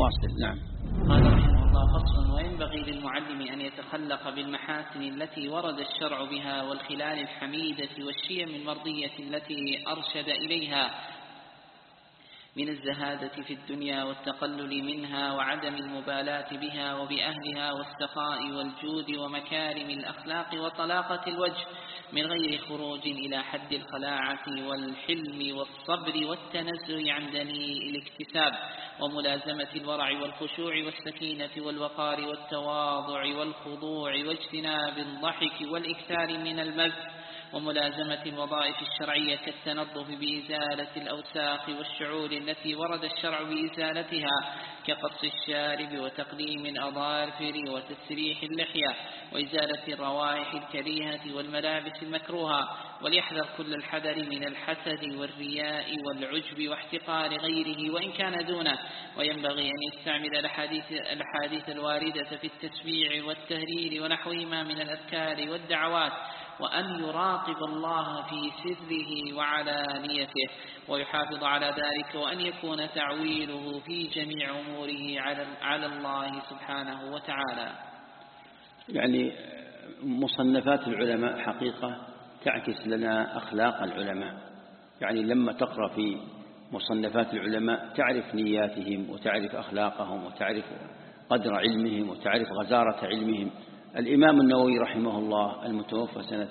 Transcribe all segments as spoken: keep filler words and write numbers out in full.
واصل. نعم. قال رحمه الله: فصل: وينبغي للمعلم أن يتخلق بالمحاسن التي ورد الشرع بها، والخلال الحميدة والشيم المرضية التي أرشد إليها، من الزهادة في الدنيا والتقلل منها وعدم المبالاة بها وبأهلها، والسخاء والجود ومكارم الأخلاق وطلاقة الوجه، من غير خروج إلى حد الخلاعة والحلم والصبر والتنزه عن دنيء الاكتساب، وملازمة الورع والخشوع والسكينة والوقار والتواضع والخضوع، واجتناب الضحك والإكثار من المزح، وملازمة الوظائف الشرعية كالتنظف بإزالة الأوساخ والشعور التي ورد الشرع بإزالتها، كقص الشارب وتقليم الأظافر وتسريح اللحية وإزالة الروائح الكريهة والملابس المكروهة. وليحذر كل الحذر من الحسد والرياء والعجب واحتقار غيره وإن كان دونه. وينبغي أن يستعمل الأحاديث, الأحاديث الواردة في التسبيع والتهليل ونحوهما من الأذكار والدعوات، وأن يراقب الله في سره وعلانيته ويحافظ على ذلك، وأن يكون تعويله في جميع أموره على الله سبحانه وتعالى. يعني مصنفات العلماء حقيقة تعكس لنا أخلاق العلماء. يعني لما تقرأ في مصنفات العلماء تعرف نياتهم وتعرف أخلاقهم وتعرف قدر علمهم وتعرف غزارة علمهم. الإمام النووي رحمه الله المتوفى سنة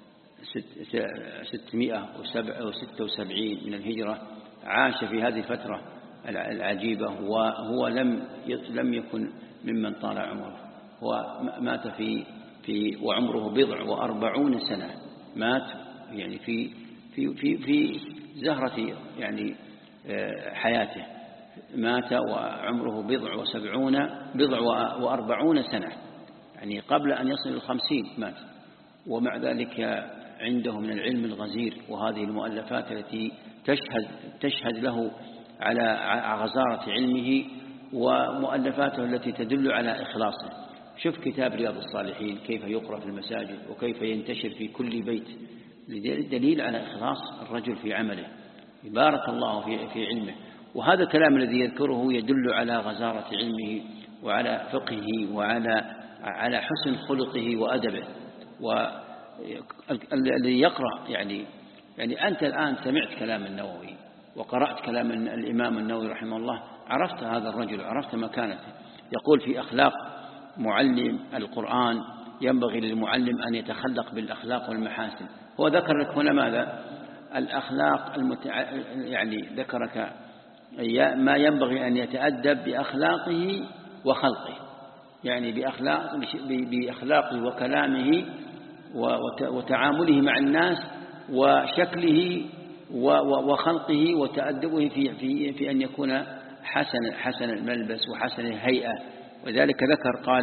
ستمائة وستة وسبعين من الهجرة عاش في هذه الفترة العجيبة، وهو لم لم يكن ممن طال عمره. هو مات في في وعمره بضع وأربعون سنة، مات يعني في في في في زهرة يعني حياته، مات وعمره بضع وسبعون بضع وأربعون سنة، يعني قبل أن يصل الخمسين مات. ومع ذلك عنده من العلم الغزير، وهذه المؤلفات التي تشهد تشهد له على غزارة علمه، ومؤلفاته التي تدل على إخلاصه. شوف كتاب رياض الصالحين كيف يقرأ في المساجد وكيف ينتشر في كل بيت، دليل على إخلاص الرجل في عمله، بارك الله في في علمه. وهذا الكلام الذي يذكره يدل على غزارة علمه وعلى فقهه وعلى على حسن خلقه وأدبه. والذي يقرأ يعني يعني أنت الآن سمعت كلام النووي وقرأت كلام الإمام النووي رحمه الله، عرفت هذا الرجل، عرفت مكانته. يقول في أخلاق معلم القرآن: ينبغي للمعلم أن يتخلق بالأخلاق والمحاسن. هو ذكر لك هنا ماذا؟ الأخلاق المتع... يعني ذكرك ما ينبغي أن يتأدب بأخلاقه وخلقه، يعني بأخلاق بأخلاقه وكلامه وتعامله مع الناس وشكله وخلقه وتأدبه في في في أن يكون حسن حسن الملبس وحسن الهيئة. وذلك ذكر قال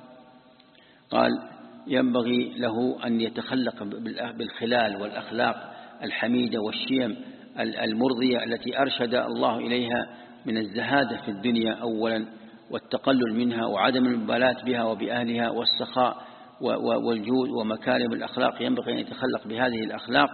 قال ينبغي له أن يتخلق بالخلال والأخلاق الحميدة والشيم المرضية التي أرشد الله إليها، من الزهادة في الدنيا أولا، والتقلل منها وعدم المبالاة بها وبأهلها، والسخاء والجود ومكارم الأخلاق. ينبغي أن يتخلق بهذه الأخلاق.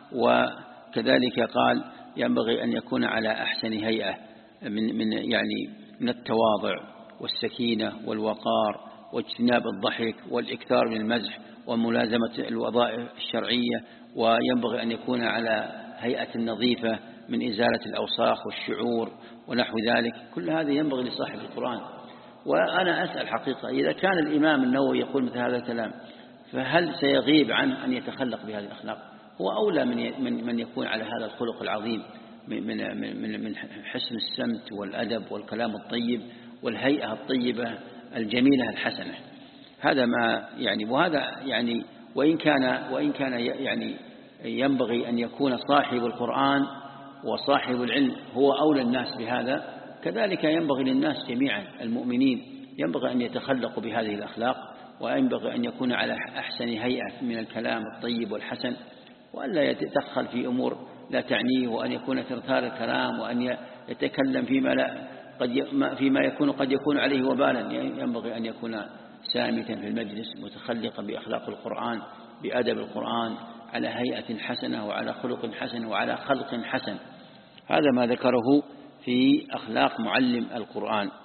وكذلك قال ينبغي أن يكون على أحسن هيئة من من يعني من التواضع والسكينة والوقار واجتناب الضحك والإكثار من المزح وملازمة الوظائف الشرعية. وينبغي أن يكون على هيئة نظيفة من إزالة الأوساخ والشعور ونحو ذلك. كل هذا ينبغي لصاحب القرآن. وأنا أسأل حقيقة، إذا كان الإمام النووي يقول مثل هذا الكلام، فهل سيغيب عنه أن يتخلق بهذه الأخلاق؟ هو أولى من من من يكون على هذا الخلق العظيم من من من من حسن السمت والأدب والكلام الطيب والهيئة الطيبة الجميلة الحسنة. هذا ما يعني، وهذا يعني وإن كان وإن كان يعني ينبغي أن يكون صاحب القرآن وصاحب العلم هو أولى الناس بهذا، كذلك ينبغي للناس جميعا المؤمنين ينبغي أن يتخلقوا بهذه الأخلاق، وينبغي أن يكون على أحسن هيئة من الكلام الطيب والحسن، وألا يتدخل في أمور لا تعنيه، وأن يكون ثرثار الكلام، وأن يتكلم فيما لا قد فيما يكون قد يكون عليه وبالا. ينبغي أن يكون سامتا في المجلس متخلقا بأخلاق القرآن بأدب القرآن على هيئة حسنة وعلى خلق حسن وعلى خلق حسن. هذا ما ذكره في أخلاق معلم القرآن.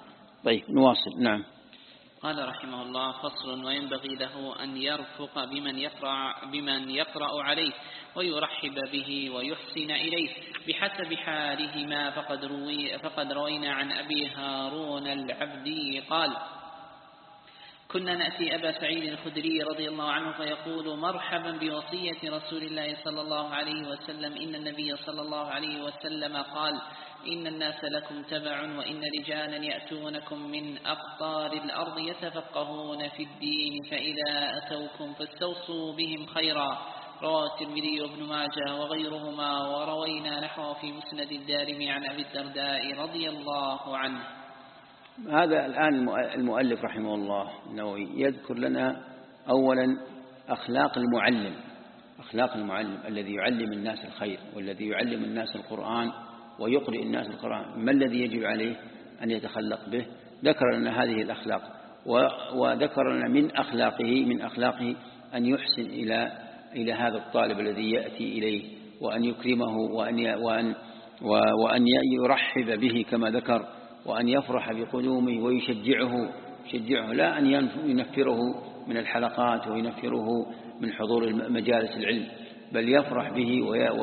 طيب نواصل. نعم. قال رحمه الله: فصل: وينبغي له أن يرفق بمن يقرأ, بمن يقرأ عليه ويرحب به ويحسن إليه بحسب حالهما. فقد, روي فقد روينا عن أبي هارون العبدي قال: كنا نأتي أبا سعيد الخدري رضي الله عنه فيقول: مرحبا بوصية رسول الله صلى الله عليه وسلم، إن النبي صلى الله عليه وسلم قال: إن الناس لكم تبع، وإن رجالا يأتونكم من أقطار الأرض يتفقهون في الدين، فإذا أتوكم فاستوصوا بهم خيرا. رواه الترمذي وابن ماجه وغيرهما، وروينا نحوه في مسند الدارمي عن أبي الدرداء رضي الله عنه. هذا الآن المؤلف رحمه الله النووي يذكر لنا أولا أخلاق المعلم، أخلاق المعلم الذي يعلم الناس الخير والذي يعلم الناس القرآن ويقرئ الناس القرآن، ما الذي يجب عليه أن يتخلق به. ذكر لنا هذه الأخلاق، وذكر لنا من أخلاقه من أخلاقه أن يحسن إلى إلى هذا الطالب الذي يأتي إليه، وأن يكرمه، وأن وأن وأن يرحب به كما ذكر، وأن يفرح بقدومه ويشجعه يشجعه لا أن ينفره من الحلقات وينفره من حضور مجالس العلم، بل يفرح به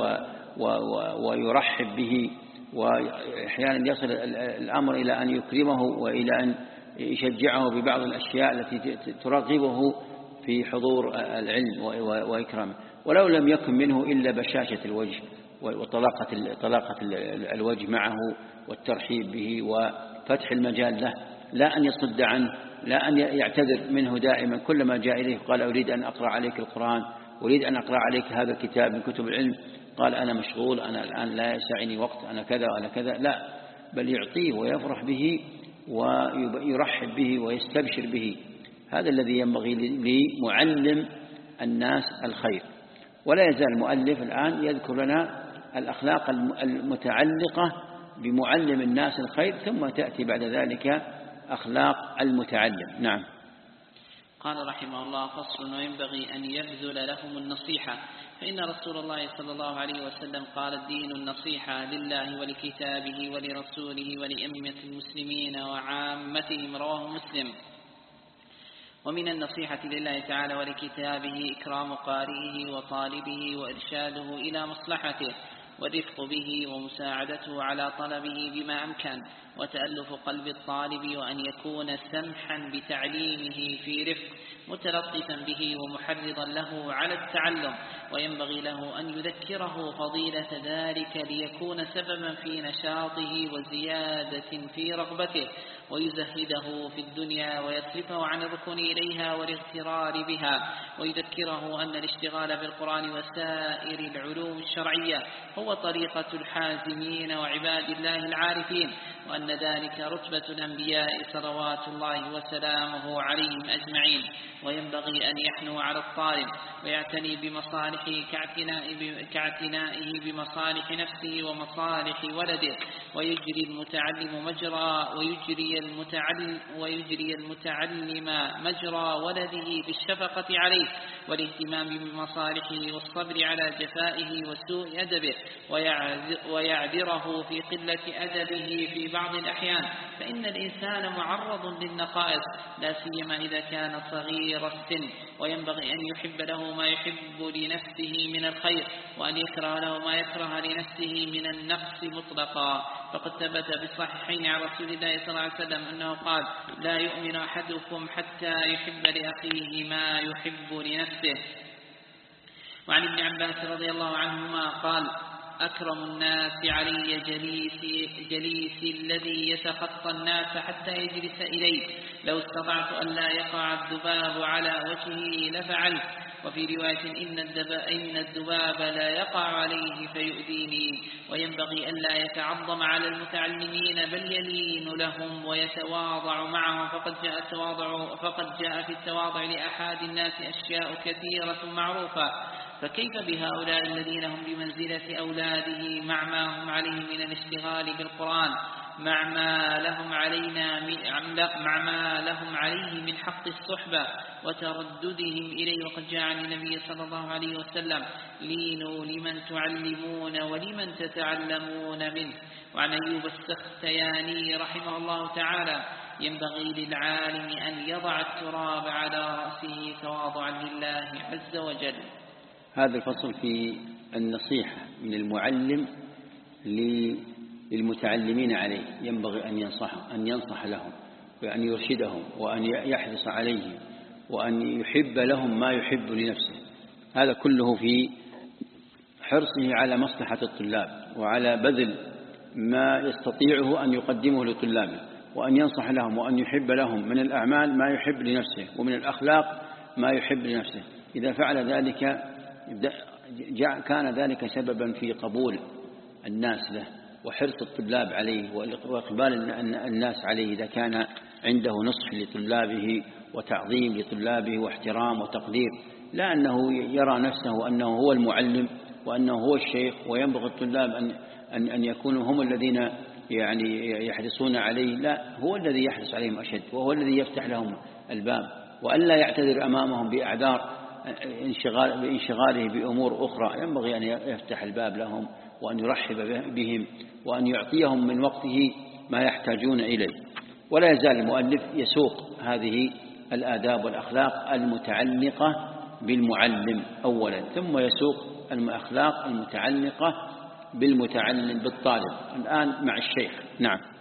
ويرحب به، وأحيانا يصل الأمر إلى أن يكرمه وإلى أن يشجعه ببعض الأشياء التي ترغبه في حضور العلم وإكرامه، ولو لم يكن منه إلا بشاشة الوجه وطلاقة طلاقة الوجه معه والترحيب به وفتح المجال له، لا أن يصد عنه، لا أن يعتذر منه دائما. كلما جاء إليه قال: أريد أن أقرأ عليك القرآن، أريد أن أقرأ عليك هذا الكتاب من كتب العلم، قال: أنا مشغول، أنا الآن لا يسعني وقت، أنا كذا وأنا كذا. لا، بل يعطيه ويفرح به ويرحب به ويستبشر به. هذا الذي ينبغي لمعلم الناس الخير. ولا يزال المؤلف الآن يذكر لنا الأخلاق المتعلقة بمعلم الناس الخير، ثم تأتي بعد ذلك أخلاق المتعلم. نعم. قال رحمه الله: فصل: وينبغي أن يبذل لهم النصيحة، فإن رسول الله صلى الله عليه وسلم قال: الدين النصيحة لله ولكتابه ولرسوله ولأئمة المسلمين وعامتهم. رواه مسلم. ومن النصيحة لله تعالى ولكتابه إكرام قارئه وطالبه وإرشاده إلى مصلحته، والرفق به ومساعدته على طلبه بما أمكن، وتألف قلب الطالب، وأن يكون سمحا بتعليمه في رفق، متلطفا به ومحرضا له على التعلم. وينبغي له أن يذكره فضيلة ذلك ليكون سببا في نشاطه وزيادة في رغبته، ويزهده في الدنيا ويصرفه عن الركون إليها والاغترار بها، ويذكره أن الاشتغال بالقرآن وسائر العلوم الشرعية هو طريقة الحازمين وعباد الله العارفين، وأن ذلك رتبة الأنبياء صلوات الله وسلامه عليهم أجمعين. وينبغي أن يحنو على الطالب ويعتني بمصالحه كاعتنائه بمصالح نفسه ومصالح ولده، ويجري المتعلم مجرى ويجري المتعلم ويجري المتعلم مجرى ولده بالشفقة عليه والاهتمام بمصالحه والصبر على جفائه وسوء أدبه، ويعذره في قلة أدبه في بعض الأحيان، فإن الإنسان معرض للنقائص لا سيما إذا كان صغير السن. وينبغي أن يحب له ما يحب لنفسه من الخير، وأن يكره له ما يكره لنفسه من النقص مطلقا. فقد ثبت بالصحيحين عن رسول الله صلى الله عليه وسلم أنه قال: لا يؤمن أحدكم حتى يحب لأخيه ما يحب لنفسه. وعن ابن عباس رضي الله عنهما قال: أكرم الناس علي جليسي, جليسي الذي يتخطى الناس حتى يجلس إليه، لو استطعت أن لا يقع الذباب على وجهه لفعلت. وفي رواية: إن الدباب, إن الذباب لا يقع عليه فيؤذيني. وينبغي أن لا يتعظم على المتعلمين بل يلين لهم ويتواضع معهم، فقد جاء, التواضع فقد جاء في التواضع لأحد الناس أشياء كثيرة معروفة، فكيف بهؤلاء الذين هم بمنزلة أولاده مع ما هم عليه من الاشتغال بالقرآن مع ما لهم علينا مع ما لهم عليه من حق الصحبة وترددهم إليه. وقد جاء عن النبي صلى الله عليه وسلم: لينوا لمن تعلمون ولمن تتعلمون منه. وعن أيوب السختياني رحمه الله تعالى: ينبغي للعالم أن يضع التراب على رأسه تواضعا لله عز وجل. هذا الفصل في النصيحة من المعلم للمتعلمين عليه، ينبغي أن ينصح أن ينصح لهم وأن يرشدهم وأن يحرص عليهم وأن يحب لهم ما يحب لنفسه. هذا كله في حرصه على مصلحة الطلاب وعلى بذل ما يستطيعه أن يقدمه لطلابه، وأن ينصح لهم وأن يحب لهم من الأعمال ما يحب لنفسه ومن الأخلاق ما يحب لنفسه. إذا فعل ذلك كان ذلك سببا في قبول الناس له وحرص الطلاب عليه وإقبال الناس عليه، إذا كان عنده نصح لطلابه وتعظيم لطلابه واحترام وتقدير، لا أنه يرى نفسه أنه هو المعلم وأنه هو الشيخ وينبغي الطلاب أن أن أن يكونوا هم الذين يعني يحرصون عليه. لا، هو الذي يحرص عليهم أشد، وهو الذي يفتح لهم الباب، وألا يعتذر أمامهم بأعذار انشغال بانشغاله بأمور أخرى. ينبغي أن يفتح الباب لهم وأن يرحب بهم وأن يعطيهم من وقته ما يحتاجون إليه. ولا يزال المؤلف يسوق هذه الآداب والأخلاق المتعلقة بالمعلم أولا، ثم يسوق الأخلاق المتعلقة بالمتعلم بالطالب الآن مع الشيخ. نعم.